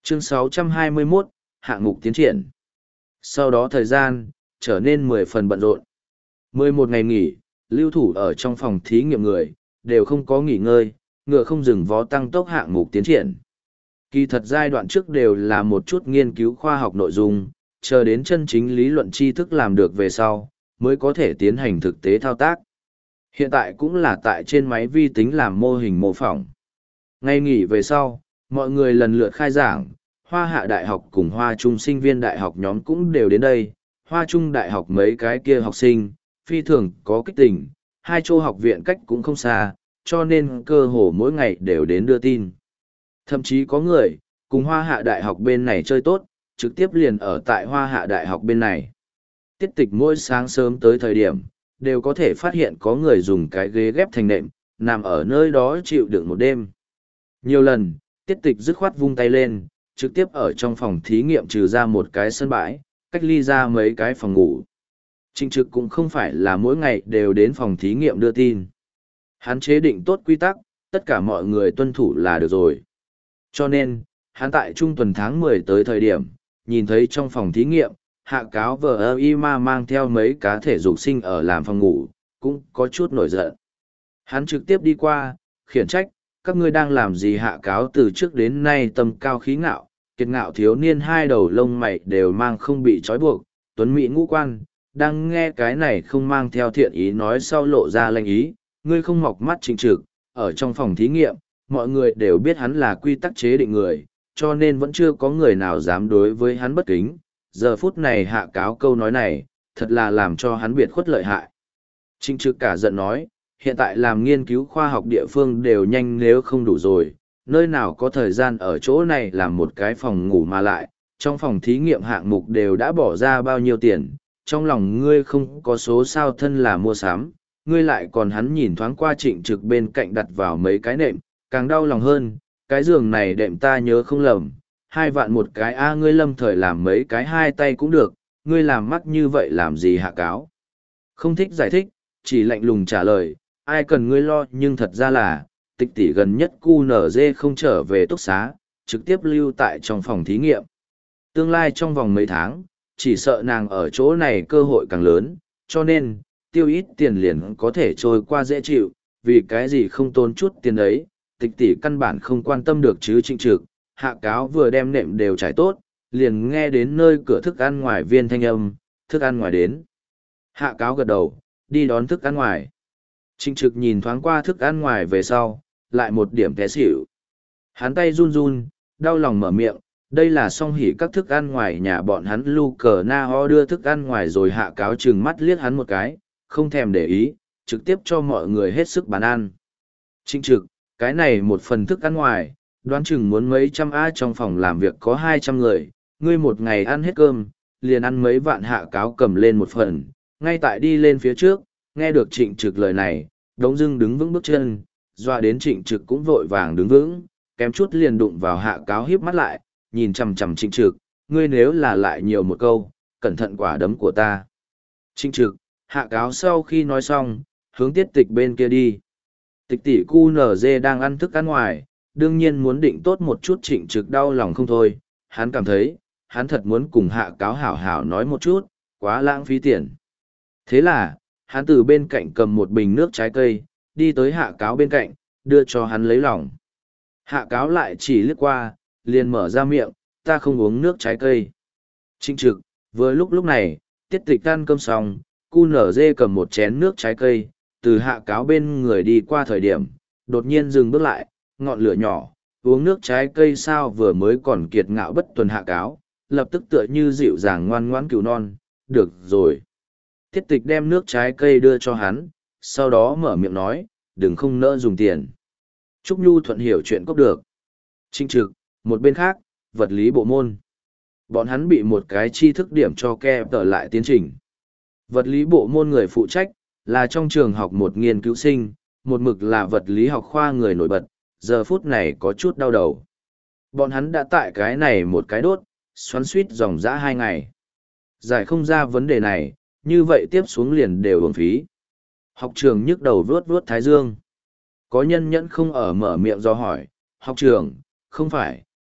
Chương 621, hạng mục tiến triển. Sau đó thời gian, trở nên 10 phần bận rộn. 11 ngày nghỉ, lưu thủ ở trong phòng thí nghiệm người, đều không có nghỉ ngơi, ngựa không dừng vó tăng tốc hạng mục tiến triển. Kỳ thật giai đoạn trước đều là một chút nghiên cứu khoa học nội dung, chờ đến chân chính lý luận tri thức làm được về sau, mới có thể tiến hành thực tế thao tác. Hiện tại cũng là tại trên máy vi tính làm mô hình mô phỏng. Ngày nghỉ về sau, mọi người lần lượt khai giảng, Hoa Hạ Đại học cùng Hoa Trung sinh viên đại học nhóm cũng đều đến đây. Hoa Trung Đại học mấy cái kia học sinh, phi thường có kích tình, hai chỗ học viện cách cũng không xa, cho nên cơ hồ mỗi ngày đều đến đưa tin. Thậm chí có người, cùng Hoa Hạ Đại học bên này chơi tốt, trực tiếp liền ở tại Hoa Hạ Đại học bên này. Tiết tịch mỗi sáng sớm tới thời điểm, đều có thể phát hiện có người dùng cái ghế ghép thành nệm, nằm ở nơi đó chịu đựng một đêm. Nhiều lần, tiết tịch dứt khoát vung tay lên, trực tiếp ở trong phòng thí nghiệm trừ ra một cái sân bãi, cách ly ra mấy cái phòng ngủ. Trịnh Trực cũng không phải là mỗi ngày đều đến phòng thí nghiệm đưa tin. Hắn chế định tốt quy tắc, tất cả mọi người tuân thủ là được rồi. Cho nên, hắn tại trung tuần tháng 10 tới thời điểm, nhìn thấy trong phòng thí nghiệm, Hạ Cáo vờ ma mang theo mấy cá thể dục sinh ở làm phòng ngủ, cũng có chút nổi giận. Hắn trực tiếp đi qua, khiển trách, các ngươi đang làm gì? Hạ Cáo từ trước đến nay tầm cao khí ngạo, kiệt ngạo thiếu niên hai đầu lông mày đều mang không bị trói buộc, tuấn mỹ ngũ quan, đang nghe cái này không mang theo thiện ý nói sau lộ ra lanh ý, ngươi không mọc mắt Trịnh Trực, ở trong phòng thí nghiệm, mọi người đều biết hắn là quy tắc chế định người, cho nên vẫn chưa có người nào dám đối với hắn bất kính. Giờ phút này Hạ Cáo câu nói này, thật là làm cho hắn biệt khuất lợi hại. Trịnh Trực cả giận nói, hiện tại làm nghiên cứu khoa học địa phương đều nhanh nếu không đủ rồi, nơi nào có thời gian ở chỗ này làm một cái phòng ngủ mà lại, trong phòng thí nghiệm hạng mục đều đã bỏ ra bao nhiêu tiền, trong lòng ngươi không có số sao thân là mua sắm, ngươi lại còn. Hắn nhìn thoáng qua Trịnh Trực bên cạnh đặt vào mấy cái nệm, càng đau lòng hơn, cái giường này đệm ta nhớ không lầm, 2 vạn một cái ngươi lâm thời làm mấy cái 2 tay cũng được, ngươi làm mắc như vậy làm gì? Hạ Cáo không thích giải thích, chỉ lạnh lùng trả lời, ai cần ngươi lo, nhưng thật ra là, Tịch tỷ gần nhất QNZ không trở về túc xá, trực tiếp lưu tại trong phòng thí nghiệm. Tương lai trong vòng mấy tháng, chỉ sợ nàng ở chỗ này cơ hội càng lớn, cho nên, tiêu ít tiền liền có thể trôi qua dễ chịu, vì cái gì không tốn chút tiền ấy, Tịch tỷ căn bản không quan tâm được chứ. Trịnh Trực, Hạ Cáo vừa đem nệm đều trải tốt, liền nghe đến nơi cửa thức ăn ngoài viên thanh âm, thức ăn ngoài đến. Hạ Cáo gật đầu, đi đón thức ăn ngoài. Trịnh Trực nhìn thoáng qua thức ăn ngoài về sau, lại một điểm té xỉu. Hắn tay run run, đau lòng mở miệng, đây là song hỉ các thức ăn ngoài nhà bọn hắn. Lu Cờ Na Ho đưa thức ăn ngoài rồi. Hạ Cáo trừng mắt liếc hắn một cái, không thèm để ý, trực tiếp cho mọi người hết sức bán ăn. Trịnh Trực, cái này một phần thức ăn ngoài, đoán chừng muốn mấy trăm trong phòng làm việc có 200 người, ngươi một ngày ăn hết cơm, liền ăn mấy vạn. Hạ Cáo cầm lên một phần, ngay tại đi lên phía trước, nghe được Trịnh Trực lời này, đống dưng đứng vững bước chân, doa đến Trịnh Trực cũng vội vàng đứng vững, kém chút liền đụng vào. Hạ Cáo híp mắt lại, nhìn chằm chằm Trịnh Trực, ngươi nếu là lại nhiều một câu, cẩn thận quả đấm của ta. Trịnh Trực, Hạ Cáo sau khi nói xong, hướng Tiết Tịch bên kia đi. Tịch tỷ QNZ đang ăn thức ăn ngoài, đương nhiên muốn định tốt một chút. Trịnh Trực đau lòng không thôi, hắn cảm thấy, hắn thật muốn cùng Hạ Cáo hảo hảo nói một chút, quá lãng phí tiền. Thế là, hắn từ bên cạnh cầm một bình nước trái cây, đi tới Hạ Cáo bên cạnh, đưa cho hắn lấy lòng. Hạ Cáo lại chỉ liếc qua, liền mở ra miệng, ta không uống nước trái cây. Trịnh Trực, vừa lúc này, Tiết Tịch ăn cơm xong, QNZ cầm một chén nước trái cây, từ Hạ Cáo bên người đi qua thời điểm, đột nhiên dừng bước lại, ngọn lửa nhỏ, uống nước trái cây sao? Vừa mới còn kiệt ngạo bất tuần Hạ Cáo, lập tức tựa như dịu dàng ngoan ngoãn cừu non, được rồi. Tiết Tịch đem nước trái cây đưa cho hắn, sau đó mở miệng nói, đừng không nỡ dùng tiền. Trúc Nhu thuận hiểu chuyện cốc được. Trịnh Trực, một bên khác, vật lý bộ môn. Bọn hắn bị một cái tri thức điểm cho kẹp tở lại tiến trình. Vật lý bộ môn người phụ trách, là trong trường học một nghiên cứu sinh, một mực là vật lý học khoa người nổi bật, giờ phút này có chút đau đầu. Bọn hắn đã tại cái này một cái đốt, xoắn suýt dòng dã 2 ngày. Giải không ra vấn đề này, như vậy tiếp xuống liền đều uổng phí. Học trường nhức đầu vuốt vuốt thái dương. Có nhân nhẫn không ở mở miệng do hỏi, học trường, không phải,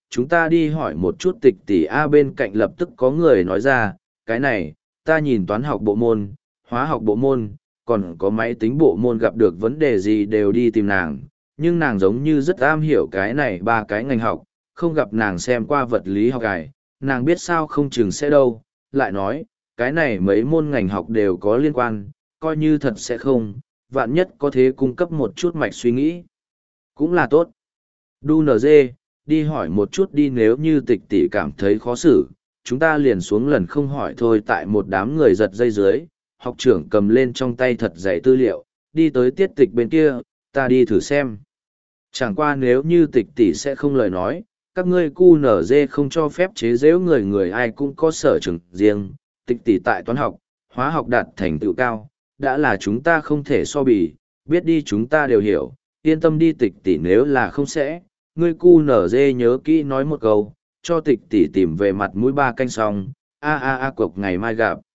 chúng ta đi hỏi một chút tịch tỷ A. Bên cạnh lập tức có người nói ra, cái này, ta nhìn toán học bộ môn, hóa học bộ môn, còn có máy tính bộ môn gặp được vấn đề gì đều đi tìm nàng, nhưng nàng giống như rất am hiểu cái này ba cái ngành học, không gặp nàng xem qua vật lý học cải, nàng biết sao không chừng sẽ đâu, lại nói, cái này mấy môn ngành học đều có liên quan, coi như thật sẽ không, vạn nhất có thể cung cấp một chút mạch suy nghĩ. Cũng là tốt. Đu NG, đi hỏi một chút đi, nếu như tịch tỷ cảm thấy khó xử, chúng ta liền xuống lần không hỏi thôi. Tại một đám người giật dây dưới, học trưởng cầm lên trong tay thật dày tư liệu, đi tới tiết tịch bên kia, ta đi thử xem. Chẳng qua nếu như tịch tỷ sẽ không lời nói, các ngươi QNZ không cho phép chế giễu người, người ai cũng có sở trường riêng, tịch tỷ tại toán học, hóa học đạt thành tựu cao, đã là chúng ta không thể so bì, biết đi chúng ta đều hiểu, yên tâm đi tịch tỷ, nếu là không sẽ, ngươi QNZ nhớ kỹ nói một câu, cho tịch tỷ tìm về mặt mũi ba canh xong, a a a cộc ngày mai gặp.